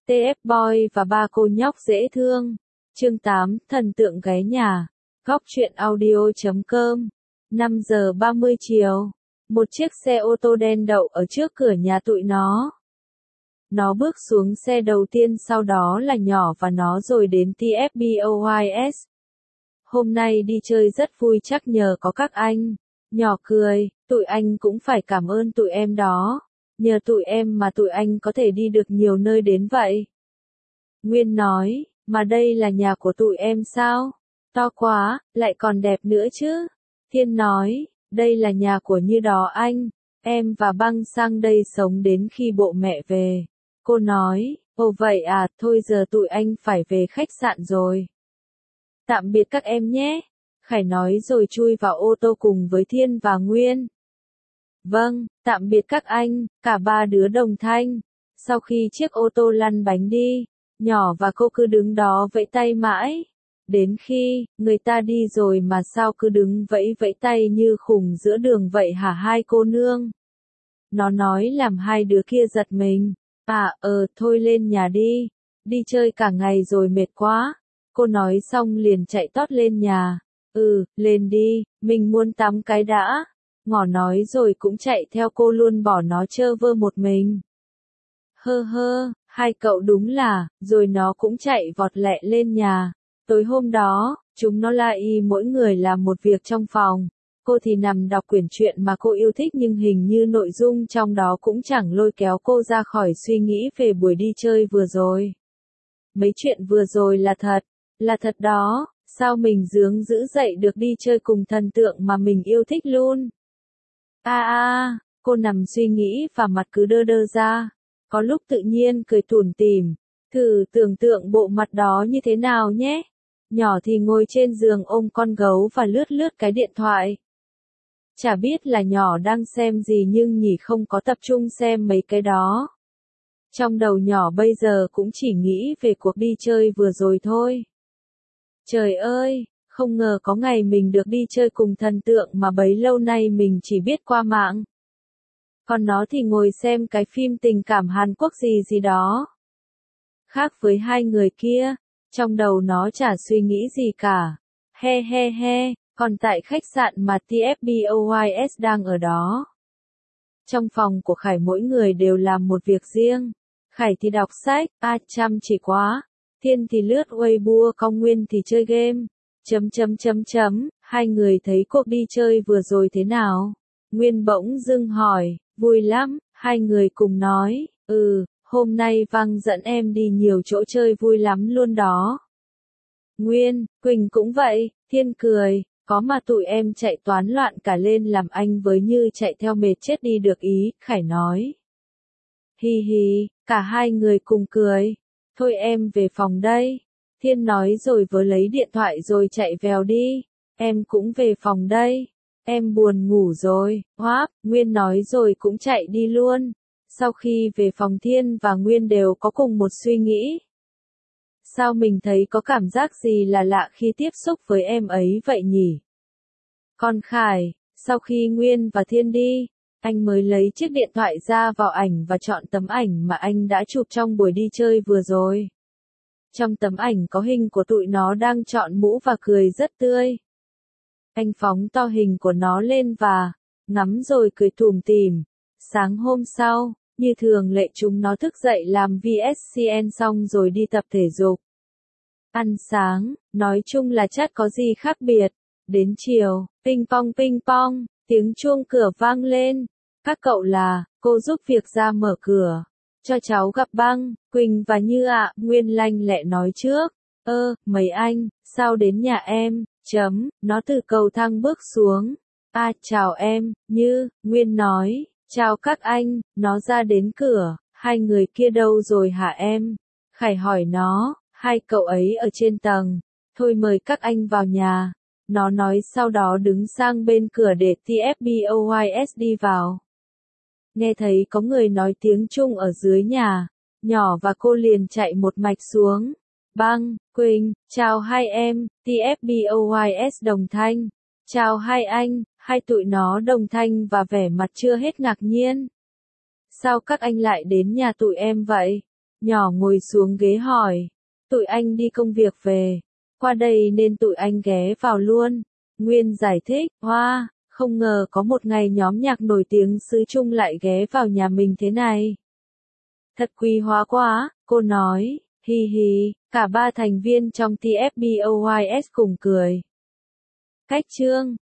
TF Boy và ba cô nhóc dễ thương. Chương 8, thần tượng ghé nhà. Góc truyện audio.com. 5 giờ 30 chiều. Một chiếc xe ô tô đen đậu ở trước cửa nhà tụi nó. Nó bước xuống xe đầu tiên, sau đó là nhỏ và nó rồi đến TF Boys. Hôm nay đi chơi rất vui chắc nhờ có các anh. Nhỏ cười, tụi anh cũng phải cảm ơn tụi em đó. Nhờ tụi em mà tụi anh có thể đi được nhiều nơi đến vậy. Nguyên nói, mà đây là nhà của tụi em sao? To quá, lại còn đẹp nữa chứ. Thiên nói, đây là nhà của Như đó anh. Em và Băng sang đây sống đến khi bộ mẹ về. Cô nói, ồ vậy à, thôi giờ tụi anh phải về khách sạn rồi. Tạm biệt các em nhé. Khải nói rồi chui vào ô tô cùng với Thiên và Nguyên. Vâng, tạm biệt các anh, cả ba đứa đồng thanh. Sau khi chiếc ô tô lăn bánh đi, nhỏ và cô cứ đứng đó vẫy tay mãi. Đến khi, người ta đi rồi mà sao cứ đứng vẫy vẫy tay như khùng giữa đường vậy hả hai cô nương? Nó nói làm hai đứa kia giật mình. Thôi lên nhà đi. Đi chơi cả ngày rồi mệt quá. Cô nói xong liền chạy tót lên nhà. Lên đi, mình muốn tắm cái đã. Ngỏ nói rồi cũng chạy theo cô luôn bỏ nó trơ vơ một mình. Hai cậu đúng là, rồi nó cũng chạy vọt lẹ lên nhà. Tối hôm đó, chúng nó mỗi người làm một việc trong phòng. Cô thì nằm đọc quyển truyện mà cô yêu thích nhưng hình như nội dung trong đó cũng chẳng lôi kéo cô ra khỏi suy nghĩ về buổi đi chơi vừa rồi. Mấy chuyện vừa rồi là thật đó, sao mình dữ dậy được đi chơi cùng thần tượng mà mình yêu thích luôn. Cô nằm suy nghĩ và mặt cứ đơ đơ ra. Có lúc tự nhiên cười tủm tỉm. Thử tưởng tượng bộ mặt đó như thế nào nhé. Nhỏ thì ngồi trên giường ôm con gấu và lướt cái điện thoại. Chả biết là nhỏ đang xem gì nhưng nhỉ không có tập trung xem mấy cái đó. Trong đầu nhỏ bây giờ cũng chỉ nghĩ về cuộc đi chơi vừa rồi thôi. Trời ơi, không ngờ có ngày mình được đi chơi cùng thần tượng mà bấy lâu nay mình chỉ biết qua mạng. Còn nó thì ngồi xem cái phim tình cảm Hàn Quốc gì đó. Khác với hai người kia, trong đầu nó chả suy nghĩ gì cả. Còn tại khách sạn mà TFBOYS đang ở đó. Trong phòng của Khải mỗi người đều làm một việc riêng. Khải thì đọc sách, chăm chỉ quá. Thiên thì lướt Weibo, còn Nguyên thì chơi game. Hai người thấy cuộc đi chơi vừa rồi thế nào? Nguyên bỗng dưng hỏi, vui lắm, hai người cùng nói, hôm nay Văng dẫn em đi nhiều chỗ chơi vui lắm luôn đó. Nguyên, Quỳnh cũng vậy, Thiên cười, có mà tụi em chạy toán loạn cả lên làm anh với Như chạy theo mệt chết đi được ý, Khải nói. Hi, cả hai người cùng cười. Thôi em về phòng đây. Thiên nói rồi vớ lấy điện thoại rồi chạy vèo đi. Em cũng về phòng đây. Em buồn ngủ rồi. Nguyên nói rồi cũng chạy đi luôn. Sau khi về phòng Thiên và Nguyên đều có cùng một suy nghĩ. Sao mình thấy có cảm giác gì là lạ khi tiếp xúc với em ấy vậy nhỉ? Còn Khải, sau khi Nguyên và Thiên đi, anh mới lấy chiếc điện thoại ra vào ảnh và chọn tấm ảnh mà anh đã chụp trong buổi đi chơi vừa rồi. Trong tấm ảnh có hình của tụi nó đang chọn mũ và cười rất tươi. Anh phóng to hình của nó lên và ngắm rồi cười tủm tỉm. Sáng hôm sau, như thường lệ chúng nó thức dậy làm VSCN xong rồi đi tập thể dục. Ăn sáng, nói chung là chắc có gì khác biệt. Đến chiều, ping pong, tiếng chuông cửa vang lên. Các cậu là, cô giúp việc ra mở cửa. Cho cháu gặp Băng, Quỳnh và Như ạ, Nguyên lanh lẹ nói trước. Mấy anh, sao đến nhà em, nó từ cầu thang bước xuống. Chào em, Như, Nguyên nói, chào các anh, nó ra đến cửa, hai người kia đâu rồi hả em? Khải hỏi nó, hai cậu ấy ở trên tầng, thôi mời các anh vào nhà. Nó nói sau đó đứng sang bên cửa để TFBOYS đi vào. Nghe thấy có người nói tiếng Trung ở dưới nhà, nhỏ và cô liền chạy một mạch xuống. Băng, Quỳnh, chào hai em, TFBOYS đồng thanh. Chào hai anh, hai tụi nó đồng thanh và vẻ mặt chưa hết ngạc nhiên. Sao các anh lại đến nhà tụi em vậy? Nhỏ ngồi xuống ghế hỏi. Tụi anh đi công việc về. Qua đây nên tụi anh ghé vào luôn. Nguyên giải thích. Hoa, không ngờ có một ngày nhóm nhạc nổi tiếng xứ Trung lại ghé vào nhà mình thế này. Thật quý hóa quá, cô nói. Hi hi, cả ba thành viên trong TFBOYS cùng cười. Cách chương